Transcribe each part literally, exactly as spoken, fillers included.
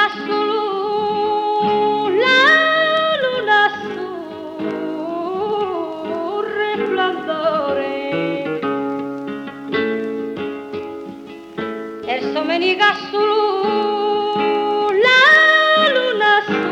azul, la luna azul resplandore. El someniga azul, la luna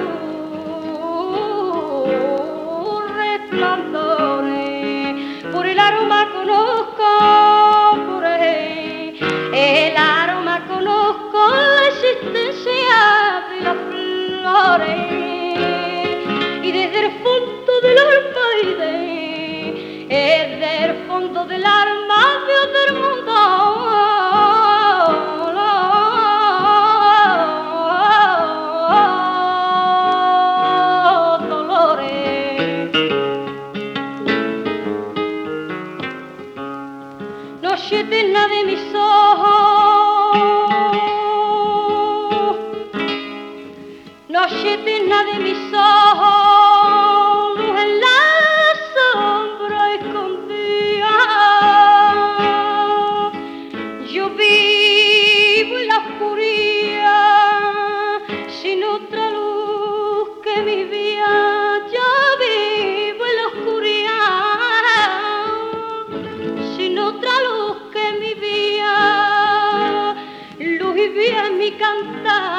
azul resplandore. Por el aroma conozco, por el, el aroma conozco la existencia de las flores. Y desde el fondo del alma y de, desde el fondo del alma veo del mundo noche eterna de mis ojos, noche eterna de mis ojos, luz en la sombra escondida. Yo vivo en la oscuridad, sin otra luz que mi vida. Yo vivo en la oscuridad, sin otra luz que mi vida, luz y vida en mi cantar.